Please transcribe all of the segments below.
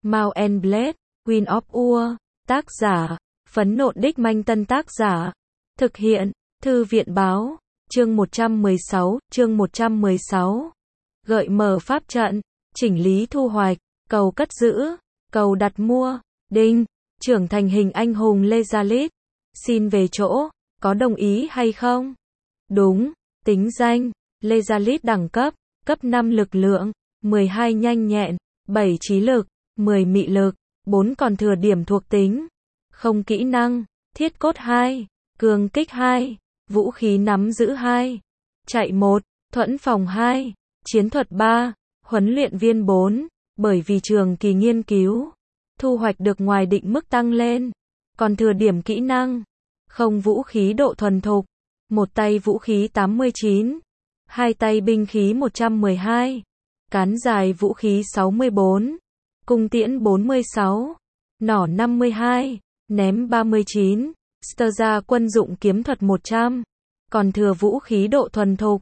Mount and Blade, Queen of Ur, tác giả, Phấn Nộn Đích Manh Tân tác giả, thực hiện, Thư viện báo, chương 116, gợi mở pháp trận, chỉnh lý thu hoạch, cầu cất giữ, cầu đặt mua, đinh, trưởng thành hình anh hùng Lezalit, xin về chỗ, có đồng ý hay không? Đúng, tính danh, Lezalit đẳng cấp, cấp 5 lực lượng, 12 nhanh nhẹn, 7 trí lực, 10 mị lực, 4 còn thừa điểm thuộc tính, không kỹ năng, thiết cốt 2, cường kích 2, vũ khí nắm giữ 2, chạy 1, thuẫn phòng 2, chiến thuật 3, huấn luyện viên 4, bởi vì trường kỳ nghiên cứu, thu hoạch được ngoài định mức tăng lên, còn thừa điểm kỹ năng, không vũ khí độ thuần thục, một tay vũ khí 89, hai tay binh khí 112, cán dài vũ khí 64, cung tiễn 46, nỏ 52, ném 39, Sterza quân dụng kiếm thuật 100, còn thừa vũ khí độ thuần thục,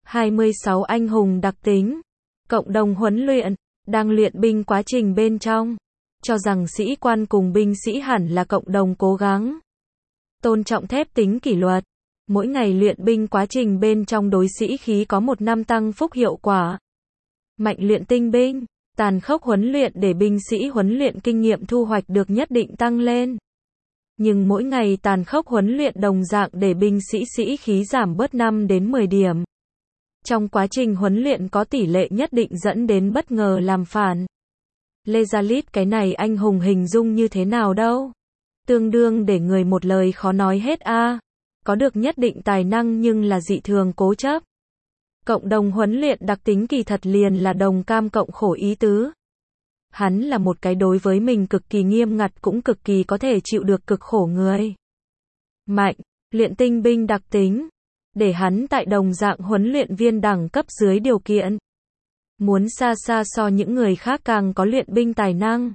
26 anh hùng đặc tính, cộng đồng huấn luyện, đang luyện binh quá trình bên trong, cho rằng sĩ quan cùng binh sĩ hẳn là cộng đồng cố gắng, tôn trọng thép tính kỷ luật, mỗi ngày luyện binh quá trình bên trong đối sĩ khí có 1 năm tăng phúc hiệu quả, mạnh luyện tinh binh, tàn khốc huấn luyện để binh sĩ huấn luyện kinh nghiệm thu hoạch được nhất định tăng lên. Nhưng mỗi ngày tàn khốc huấn luyện đồng dạng để binh sĩ sĩ khí giảm bớt 5 đến 10 điểm. Trong quá trình huấn luyện có tỷ lệ nhất định dẫn đến bất ngờ làm phản. Lezalit cái này anh hùng hình dung như thế nào đâu? Tương đương để người một lời khó nói hết a. Có được nhất định tài năng nhưng là dị thường cố chấp. Cộng đồng huấn luyện đặc tính kỳ thật liền là đồng cam cộng khổ ý tứ. Hắn là một cái đối với mình cực kỳ nghiêm ngặt cũng cực kỳ có thể chịu được cực khổ người. Mạnh, luyện tinh binh đặc tính, để hắn tại đồng dạng huấn luyện viên đẳng cấp dưới điều kiện. Muốn xa xa so những người khác càng có luyện binh tài năng.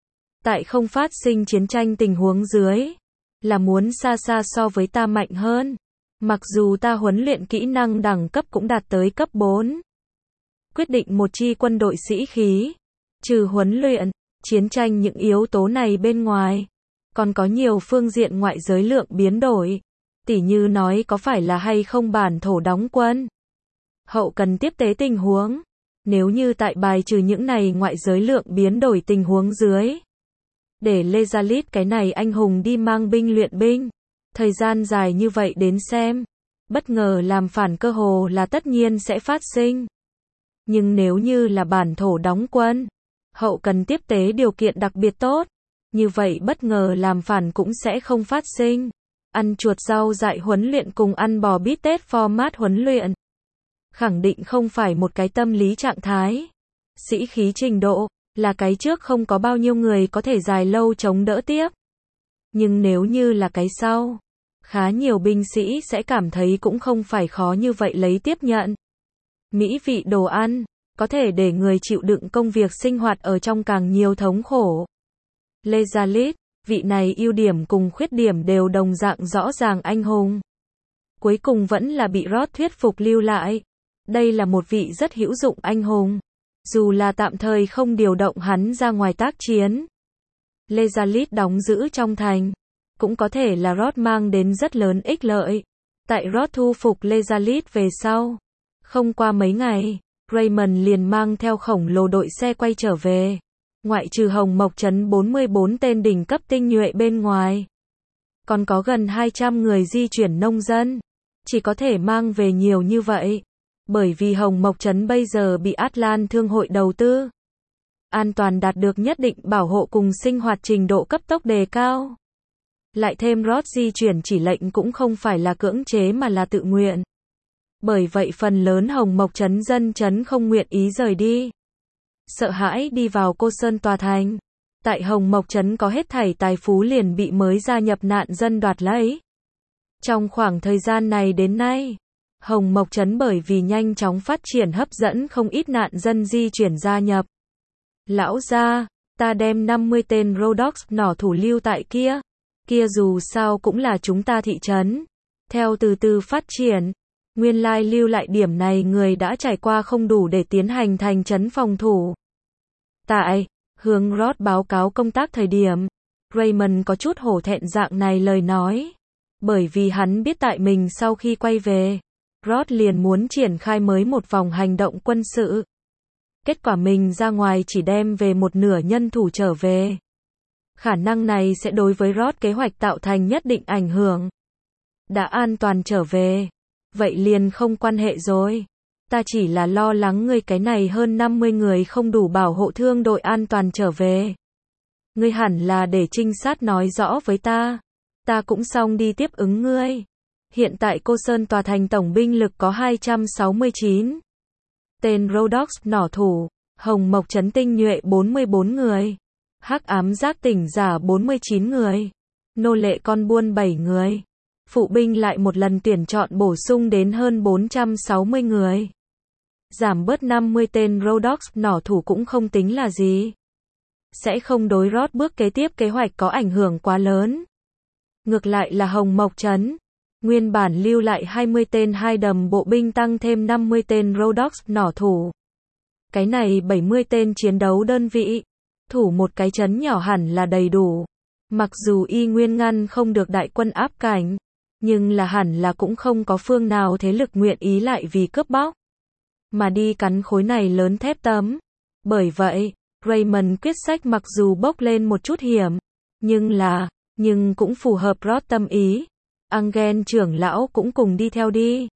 Tại không phát sinh chiến tranh tình huống dưới, là muốn xa xa so với ta mạnh hơn. Mặc dù ta huấn luyện kỹ năng đẳng cấp cũng đạt tới cấp 4. Quyết định một chi quân đội sĩ khí, trừ huấn luyện, chiến tranh những yếu tố này bên ngoài, còn có nhiều phương diện ngoại giới lượng biến đổi, tỉ như nói có phải là hay không bản thổ đóng quân. Hậu cần tiếp tế tình huống, nếu như tại bài trừ những này ngoại giới lượng biến đổi tình huống dưới. Để Lezalit cái này anh hùng đi mang binh luyện binh, thời gian dài như vậy đến xem, bất ngờ làm phản cơ hồ là tất nhiên sẽ phát sinh. Nhưng nếu như là bản thổ đóng quân, hậu cần tiếp tế điều kiện đặc biệt tốt, như vậy bất ngờ làm phản cũng sẽ không phát sinh. Ăn chuột rau dại huấn luyện cùng ăn bò bít tết format huấn luyện. Khẳng định không phải một cái tâm lý trạng thái. Sĩ khí trình độ, là cái trước không có bao nhiêu người có thể dài lâu chống đỡ tiếp. Nhưng nếu như là cái sau, khá nhiều binh sĩ sẽ cảm thấy cũng không phải khó như vậy lấy tiếp nhận. Mỹ vị đồ ăn, có thể để người chịu đựng công việc sinh hoạt ở trong càng nhiều thống khổ. Lezalit, vị này ưu điểm cùng khuyết điểm đều đồng dạng rõ ràng anh hùng. Cuối cùng vẫn là bị Rod thuyết phục lưu lại. Đây là một vị rất hữu dụng anh hùng. Dù là tạm thời không điều động hắn ra ngoài tác chiến. Lezalit đóng giữ trong thành. Cũng có thể là Rod mang đến rất lớn ích lợi. Tại Rod thu phục Lezalit về sau. Không qua mấy ngày, Raymond liền mang theo khổng lồ đội xe quay trở về. Ngoại trừ Hồng Mộc Trấn 44 tên đỉnh cấp tinh nhuệ bên ngoài. Còn có gần 200 người di chuyển nông dân. Chỉ có thể mang về nhiều như vậy. Bởi vì Hồng Mộc Trấn bây giờ bị Atlan Thương hội đầu tư. An toàn đạt được nhất định bảo hộ cùng sinh hoạt trình độ cấp tốc đề cao. Lại thêm Rod di chuyển chỉ lệnh cũng không phải là cưỡng chế mà là tự nguyện. Bởi vậy phần lớn Hồng Mộc Trấn dân trấn không nguyện ý rời đi. Sợ hãi đi vào Cô Sơn tòa thành. Tại Hồng Mộc Trấn có hết thảy tài phú liền bị mới gia nhập nạn dân đoạt lấy. Trong khoảng thời gian này đến nay, Hồng Mộc Trấn bởi vì nhanh chóng phát triển hấp dẫn không ít nạn dân di chuyển gia nhập. Lão gia, ta đem 50 tên Rhodox nỏ thủ lưu tại kia. Kia dù sao cũng là chúng ta thị trấn. Theo từ từ phát triển, nguyên lai lưu lại điểm này người đã trải qua không đủ để tiến hành thành trấn phòng thủ. Tại Hướng Ross báo cáo công tác thời điểm, Raymond có chút hổ thẹn dạng này lời nói. Bởi vì hắn biết tại mình sau khi quay về, Ross liền muốn triển khai mới một vòng hành động quân sự. Kết quả mình ra ngoài chỉ đem về một nửa nhân thủ trở về. Khả năng này sẽ đối với Ross kế hoạch tạo thành nhất định ảnh hưởng. Đã an toàn trở về, vậy liền không quan hệ rồi. Ta chỉ là lo lắng ngươi cái này hơn 50 người không đủ bảo hộ thương đội an toàn trở về. Ngươi hẳn là để trinh sát nói rõ với ta. Ta cũng xong đi tiếp ứng ngươi. Hiện tại Cô Sơn tòa thành tổng binh lực có 269 tên Rhodox nỏ thủ, Hồng Mộc trấn tinh nhuệ 44 người, Hắc ám giác tỉnh giả 49 người, nô lệ con buôn 7 người. Phụ binh lại một lần tuyển chọn bổ sung đến hơn 460 người. Giảm bớt 50 tên Rhodox nỏ thủ cũng không tính là gì. Sẽ không đối Ross bước kế tiếp kế hoạch có ảnh hưởng quá lớn. Ngược lại là Hồng Mộc trấn, nguyên bản lưu lại 20 tên hai đầm bộ binh tăng thêm 50 tên Rhodox nỏ thủ. Cái này 70 tên chiến đấu đơn vị, thủ một cái trấn nhỏ hẳn là đầy đủ. Mặc dù y nguyên ngăn không được đại quân áp cảnh, nhưng là hẳn là cũng không có phương nào thế lực nguyện ý lại vì cướp bóc mà đi cắn khối này lớn thép tấm. Bởi vậy, Raymond quyết sách mặc dù bốc lên một chút hiểm, nhưng cũng phù hợp Ross tâm ý. Angel trưởng lão cũng cùng đi theo đi.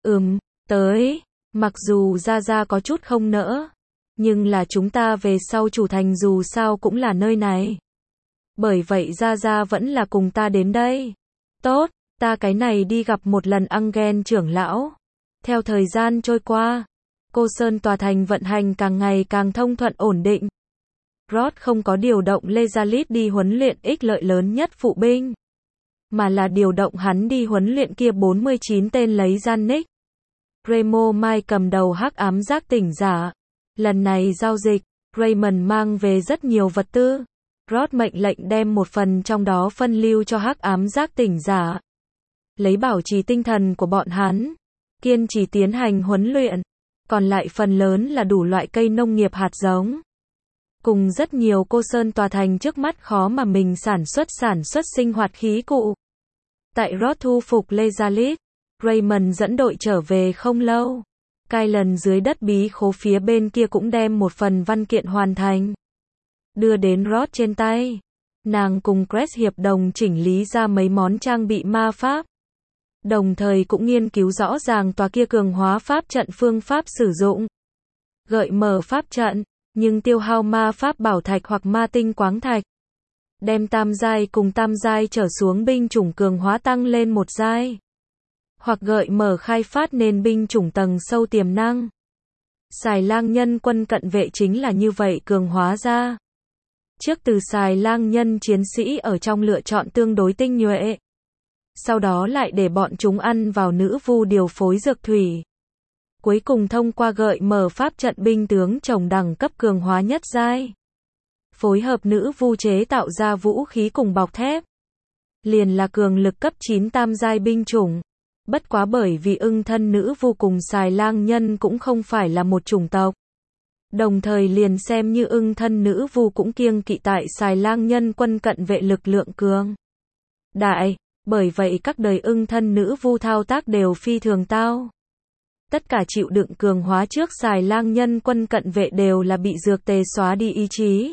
Tới, mặc dù Ra có chút không nỡ, nhưng là chúng ta về sau chủ thành dù sao cũng là nơi này. Bởi vậy Ra vẫn là cùng ta đến đây. Tốt, ta cái này đi gặp một lần Angel trưởng lão. Theo thời gian trôi qua, Cô Sơn tòa thành vận hành càng ngày càng thông thuận ổn định. Ross không có điều động Lezalit đi huấn luyện ích lợi lớn nhất phụ binh, mà là điều động hắn đi huấn luyện kia 49 tên lấy gian nick. Remo Mai cầm đầu hắc ám giác tỉnh giả. Lần này giao dịch, Raymond mang về rất nhiều vật tư. Ross mệnh lệnh đem một phần trong đó phân lưu cho hắc ám giác tỉnh giả. Lấy bảo trì tinh thần của bọn hắn, kiên trì tiến hành huấn luyện. Còn lại phần lớn là đủ loại cây nông nghiệp hạt giống. Cùng rất nhiều Cô Sơn tòa thành trước mắt khó mà mình sản xuất sinh hoạt khí cụ. Tại Ross thu phục Lezalit, Raymond dẫn đội trở về không lâu. Kylan dưới đất bí khố phía bên kia cũng đem một phần văn kiện hoàn thành, đưa đến Ross trên tay. Nàng cùng Cress hiệp đồng chỉnh lý ra mấy món trang bị ma pháp, đồng thời cũng nghiên cứu rõ ràng tòa kia cường hóa pháp trận phương pháp sử dụng. Gợi mở pháp trận, nhưng tiêu hao ma pháp bảo thạch hoặc ma tinh quáng thạch. Đem tam giai cùng tam giai trở xuống binh chủng cường hóa tăng lên một giai. Hoặc gợi mở khai phát nên binh chủng tầng sâu tiềm năng. Xài lang nhân quân cận vệ chính là như vậy cường hóa ra. Trước từ xài lang nhân chiến sĩ ở trong lựa chọn tương đối tinh nhuệ. Sau đó lại để bọn chúng ăn vào nữ vu điều phối dược thủy. Cuối cùng thông qua gợi mở pháp trận binh tướng chồng đẳng cấp cường hóa nhất giai. Phối hợp nữ vu chế tạo ra vũ khí cùng bọc thép. Liền là cường lực cấp 9 tam giai binh chủng. Bất quá bởi vì ưng thân nữ vu cùng xài lang nhân cũng không phải là một chủng tộc. Đồng thời liền xem như ưng thân nữ vu cũng kiêng kỵ tại xài lang nhân quân cận vệ lực lượng cường đại. Bởi vậy các đời ưng thân nữ vu thao tác đều phi thường tao. Tất cả chịu đựng cường hóa trước xài lang nhân quân cận vệ đều là bị dược tề xóa đi ý chí.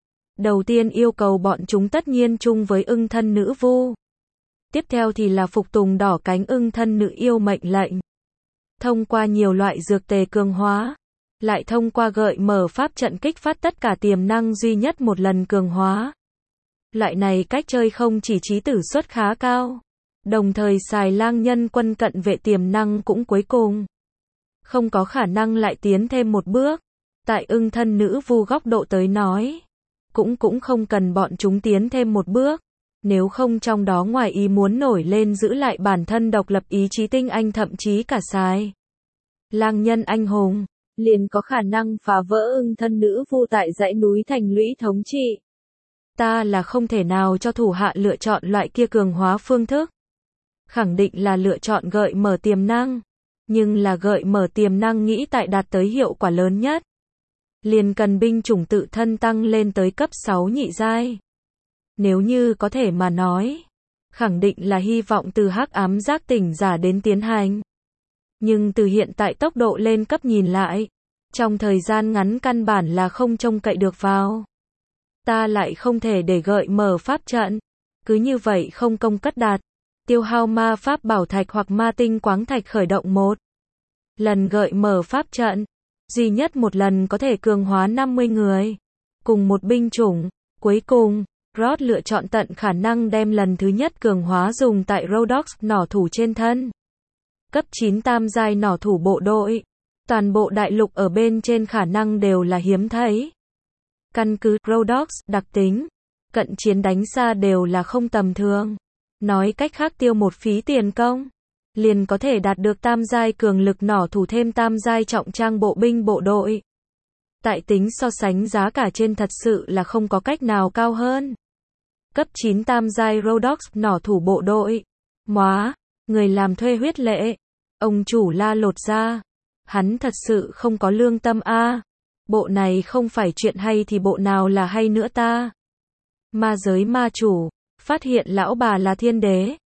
Đầu tiên yêu cầu bọn chúng tất nhiên chung với ưng thân nữ vu. Tiếp theo thì là phục tùng đỏ cánh ưng thân nữ yêu mệnh lệnh. Thông qua nhiều loại dược tề cường hóa, lại thông qua gợi mở pháp trận kích phát tất cả tiềm năng duy nhất một lần cường hóa. Loại này cách chơi không chỉ trí tử suất khá cao, đồng thời xài lang nhân quân cận vệ tiềm năng cũng cuối cùng không có khả năng lại tiến thêm một bước. Tại ưng thân nữ vu góc độ tới nói, cũng không cần bọn chúng tiến thêm một bước. Nếu không trong đó ngoài ý muốn nổi lên giữ lại bản thân độc lập ý chí tinh anh thậm chí cả xài lang nhân anh hùng, liền có khả năng phá vỡ ưng thân nữ vu tại dãy núi thành lũy thống trị. Ta là không thể nào cho thủ hạ lựa chọn loại kia cường hóa phương thức. Khẳng định là lựa chọn gợi mở tiềm năng. Nhưng là gợi mở tiềm năng nghĩ tại đạt tới hiệu quả lớn nhất. liền cần binh chủng tự thân tăng lên tới cấp 6 nhị giai. Nếu như có thể mà nói, khẳng định là hy vọng từ hắc ám giác tỉnh giả đến tiến hành. Nhưng từ hiện tại tốc độ lên cấp nhìn lại, trong thời gian ngắn căn bản là không trông cậy được vào. Ta lại không thể để gợi mở pháp trận, cứ như vậy không công cất đạt, tiêu hao ma pháp bảo thạch hoặc ma tinh quáng thạch khởi động một lần gợi mở pháp trận, duy nhất một lần có thể cường hóa 50 người, cùng một binh chủng. Cuối cùng, Rod lựa chọn tận khả năng đem lần thứ nhất cường hóa dùng tại Rhodox nỏ thủ trên thân. Cấp 9 tam giai nỏ thủ bộ đội, toàn bộ đại lục ở bên trên khả năng đều là hiếm thấy. Căn cứ Rhodox đặc tính, cận chiến đánh xa đều là không tầm thường. Nói cách khác tiêu một phí tiền công, liền có thể đạt được tam giai cường lực nỏ thủ thêm tam giai trọng trang bộ binh bộ đội. Tại tính so sánh giá cả trên thật sự là không có cách nào cao hơn. Cấp 9 tam giai Rhodox nỏ thủ bộ đội. Móa, người làm thuê huyết lệ. Ông chủ la lột ra. Hắn thật sự không có lương tâm a. Bộ này không phải chuyện hay thì bộ nào là hay nữa ta. Ma giới ma chủ, phát hiện lão bà là thiên đế.